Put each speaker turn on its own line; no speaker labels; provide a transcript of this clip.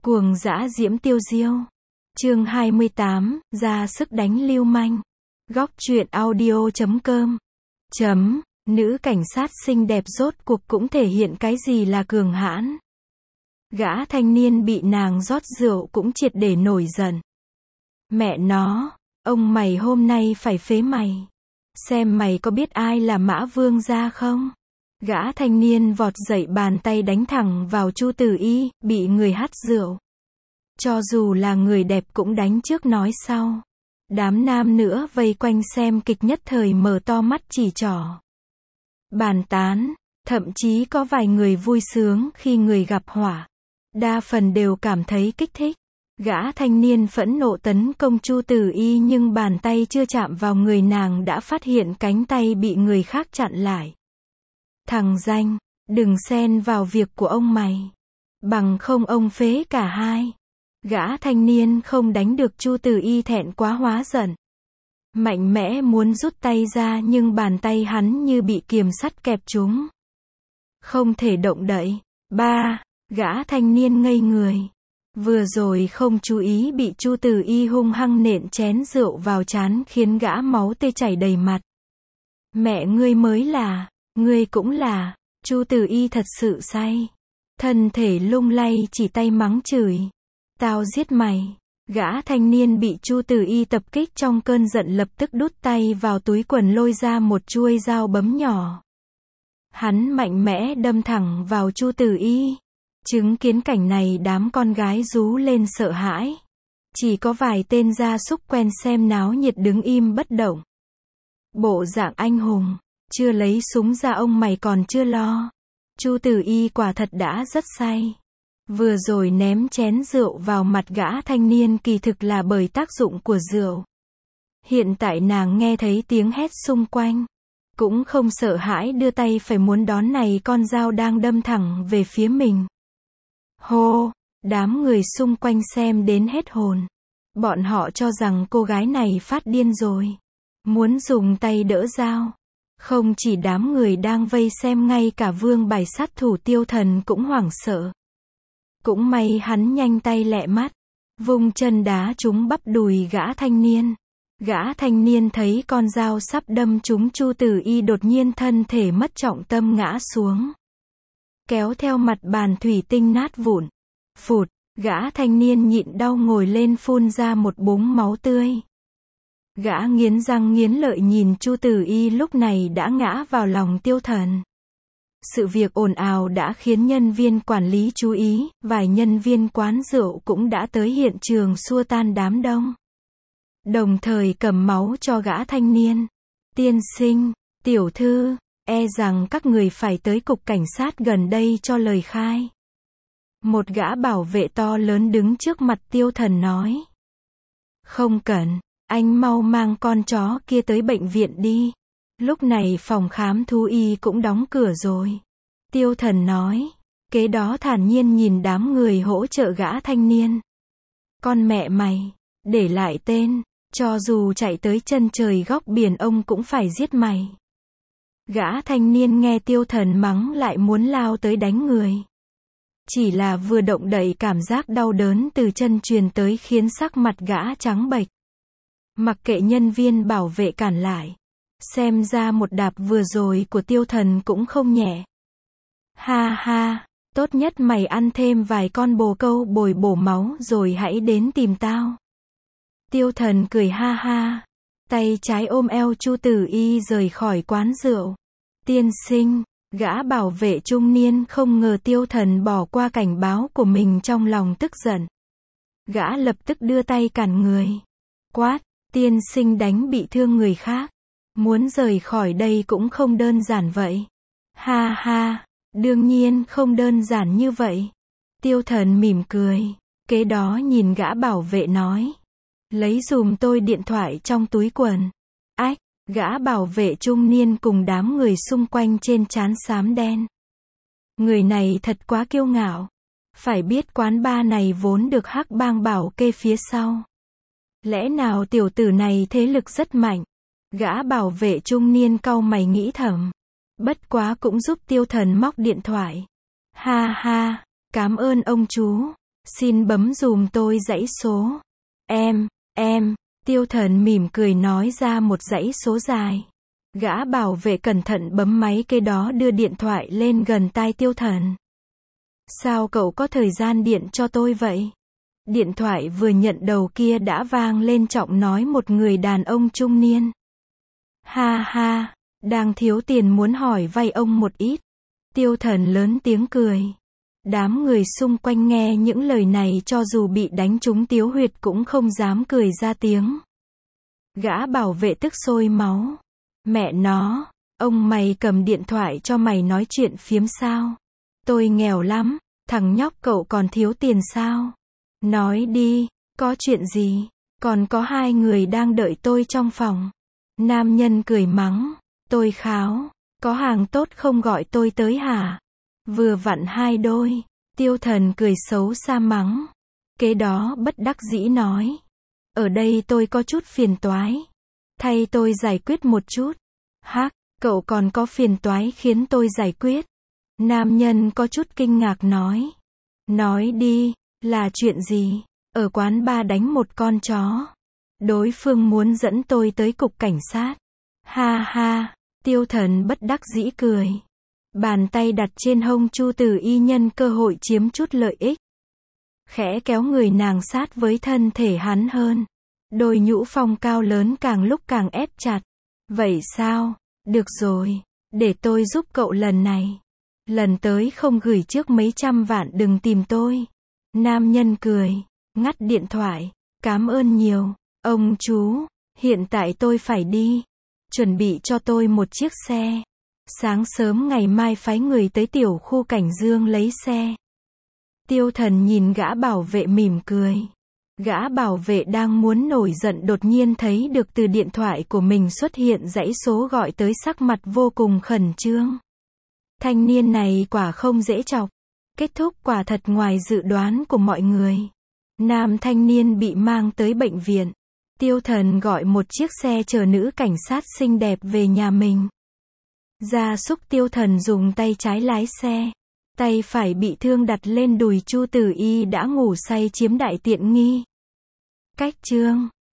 Cuồng dã diễm tiêu diêu. Chương 28, ra sức đánh lưu manh. Góc truyện audio.com. Nữ cảnh sát xinh đẹp rốt cuộc cũng thể hiện cái gì là cường hãn. Gã thanh niên bị nàng rót rượu cũng triệt để nổi giận. Mẹ nó, ông mày hôm nay phải phế mày. Xem mày có biết ai là Mã Vương gia không? Gã thanh niên vọt dậy, bàn tay đánh thẳng vào Chu Tử Y, bị người hắt rượu. Cho dù là người đẹp cũng đánh trước nói sau. Đám nam nữa vây quanh xem kịch nhất thời mở to mắt chỉ trỏ. Bàn tán, thậm chí có vài người vui sướng khi người gặp họa. Đa phần đều cảm thấy kích thích. Gã thanh niên phẫn nộ tấn công Chu Tử Y nhưng bàn tay chưa chạm vào người nàng đã phát hiện cánh tay bị người khác chặn lại. Thằng danh, đừng xen vào việc của ông mày. Bằng không ông phế cả hai. Gã thanh niên không đánh được Chu Tử Y thẹn quá hóa giận. Mạnh mẽ muốn rút tay ra nhưng bàn tay hắn như bị kiềm sắt kẹp chúng. Không thể động đậy. Gã thanh niên ngây người. Vừa rồi không chú ý bị Chu Tử Y hung hăng nện chén rượu vào trán khiến gã máu tê chảy đầy mặt. Mẹ ngươi mới là, ngươi cũng là. Chu Tử Y thật sự say. Thân thể lung lay chỉ tay mắng chửi. Tao giết mày. Gã thanh niên bị Chu Tử Y tập kích trong cơn giận lập tức đút tay vào túi quần lôi ra một chuôi dao bấm nhỏ. Hắn mạnh mẽ đâm thẳng vào Chu Tử Y. Chứng kiến cảnh này đám con gái rú lên sợ hãi. Chỉ có vài tên gia súc quen xem náo nhiệt đứng im bất động. Bộ dạng anh hùng, chưa lấy súng ra ông mày còn chưa lo. Chu Tử Y quả thật đã rất say. Vừa rồi ném chén rượu vào mặt gã thanh niên kỳ thực là bởi tác dụng của rượu. Hiện tại nàng nghe thấy tiếng hét xung quanh. Cũng không sợ hãi đưa tay phải muốn đón này con dao đang đâm thẳng về phía mình. Hô, đám người xung quanh xem đến hết hồn. Bọn họ cho rằng cô gái này phát điên rồi. Muốn dùng tay đỡ dao. Không chỉ đám người đang vây xem, ngay cả vương bài sát thủ Tiêu Thần cũng hoảng sợ. Cũng may hắn nhanh tay lẹ mắt. Vung chân đá trúng bắp đùi gã thanh niên. Gã thanh niên thấy con dao sắp đâm trúng Chu Tử Y đột nhiên thân thể mất trọng tâm ngã xuống. Kéo theo mặt bàn thủy tinh nát vụn. Phụt, gã thanh niên nhịn đau ngồi lên phun ra một búng máu tươi. Gã nghiến răng nghiến lợi nhìn Chu Tử Y lúc này đã ngã vào lòng Tiêu Thần. Sự việc ồn ào đã khiến nhân viên quản lý chú ý, vài nhân viên quán rượu cũng đã tới hiện trường xua tan đám đông. Đồng thời cầm máu cho gã thanh niên. Tiên sinh, tiểu thư, e rằng các người phải tới cục cảnh sát gần đây cho lời khai. Một gã bảo vệ to lớn đứng trước mặt Tiêu Thần nói. Không cần, anh mau mang con chó kia tới bệnh viện đi. Lúc này phòng khám thú y cũng đóng cửa rồi. Tiêu Thần nói. Kế đó thản nhiên nhìn đám người hỗ trợ gã thanh niên. Con mẹ mày, để lại tên, cho dù chạy tới chân trời góc biển ông cũng phải giết mày. Gã thanh niên nghe Tiêu Thần mắng lại muốn lao tới đánh người. Chỉ là vừa động đậy cảm giác đau đớn từ chân truyền tới khiến sắc mặt gã trắng bệch. Mặc kệ nhân viên bảo vệ cản lại. Xem ra một đạp vừa rồi của Tiêu Thần cũng không nhẹ. Ha ha, tốt nhất mày ăn thêm vài con bồ câu bồi bổ máu rồi hãy đến tìm tao. Tiêu Thần cười ha ha. Tay trái ôm eo Chu Tử Y rời khỏi quán rượu. Tiên sinh, gã bảo vệ trung niên không ngờ Tiêu Thần bỏ qua cảnh báo của mình, trong lòng tức giận. Gã lập tức đưa tay cản người. Quát, tiên sinh đánh bị thương người khác. Muốn rời khỏi đây cũng không đơn giản vậy. Ha ha, đương nhiên không đơn giản như vậy. Tiêu Thần mỉm cười. Kế đó nhìn gã bảo vệ nói. Lấy giùm tôi điện thoại trong túi quần. Ách, gã bảo vệ trung niên cùng đám người xung quanh trên trán xám đen. Người này thật quá kiêu ngạo. Phải biết quán bar này vốn được Hắc Bang bảo kê phía sau. Lẽ nào tiểu tử này thế lực rất mạnh? Gã bảo vệ trung niên cau mày nghĩ thầm. Bất quá cũng giúp Tiêu Thần móc điện thoại. Ha ha, cảm ơn ông chú. Xin bấm dùm tôi dãy số. Em, Tiêu Thần mỉm cười nói ra một dãy số dài. Gã bảo vệ cẩn thận bấm máy kế đó đưa điện thoại lên gần tai Tiêu Thần. Sao cậu có thời gian điện cho tôi vậy? Điện thoại vừa nhận đầu kia đã vang lên giọng nói một người đàn ông trung niên. Ha ha, đang thiếu tiền muốn hỏi vay ông một ít. Tiêu Thần lớn tiếng cười. Đám người xung quanh nghe những lời này cho dù bị đánh trúng tiếu huyệt cũng không dám cười ra tiếng. Gã bảo vệ tức sôi máu. Mẹ nó, ông mày cầm điện thoại cho mày nói chuyện phiếm sao? Tôi nghèo lắm, thằng nhóc cậu còn thiếu tiền sao? Nói đi, có chuyện gì? Còn có 2 người đang đợi tôi trong phòng. Nam nhân cười mắng. Tôi kháo, có hàng tốt không gọi tôi tới hả? Vừa vặn 2 đôi. Tiêu Thần cười xấu xa mắng. Kế đó bất đắc dĩ nói. Ở đây tôi có chút phiền toái. Thay tôi giải quyết một chút. Hắc, cậu còn có phiền toái khiến tôi giải quyết? Nam nhân có chút kinh ngạc nói. Nói đi, là chuyện gì? Ở quán bar đánh một con chó. Đối phương muốn dẫn tôi tới cục cảnh sát. Ha ha, Tiêu Thần bất đắc dĩ cười. Bàn tay đặt trên hông Chu Tử Y nhân cơ hội chiếm chút lợi ích. Khẽ kéo người nàng sát với thân thể hắn hơn. Đôi nhũ phong cao lớn càng lúc càng ép chặt. Vậy sao? Được rồi, để tôi giúp cậu lần này. Lần tới không gửi trước mấy trăm vạn đừng tìm tôi. Nam nhân cười, ngắt điện thoại. Cảm ơn nhiều, ông chú, hiện tại tôi phải đi. Chuẩn bị cho tôi một chiếc xe. Sáng sớm ngày mai phái người tới tiểu khu Cảnh Dương lấy xe. Tiêu Thần nhìn gã bảo vệ mỉm cười. Gã bảo vệ đang muốn nổi giận đột nhiên thấy được từ điện thoại của mình xuất hiện dãy số gọi tới, sắc mặt vô cùng khẩn trương. Thanh niên này quả không dễ chọc. Kết thúc quả thật ngoài dự đoán của mọi người. Nam thanh niên bị mang tới bệnh viện. Tiêu Thần gọi một chiếc xe chở nữ cảnh sát xinh đẹp về nhà mình. Gia súc Tiêu Thần dùng tay trái lái xe. Tay phải bị thương đặt lên đùi Chu Tử Y đã ngủ say chiếm đại tiện nghi. Cách chương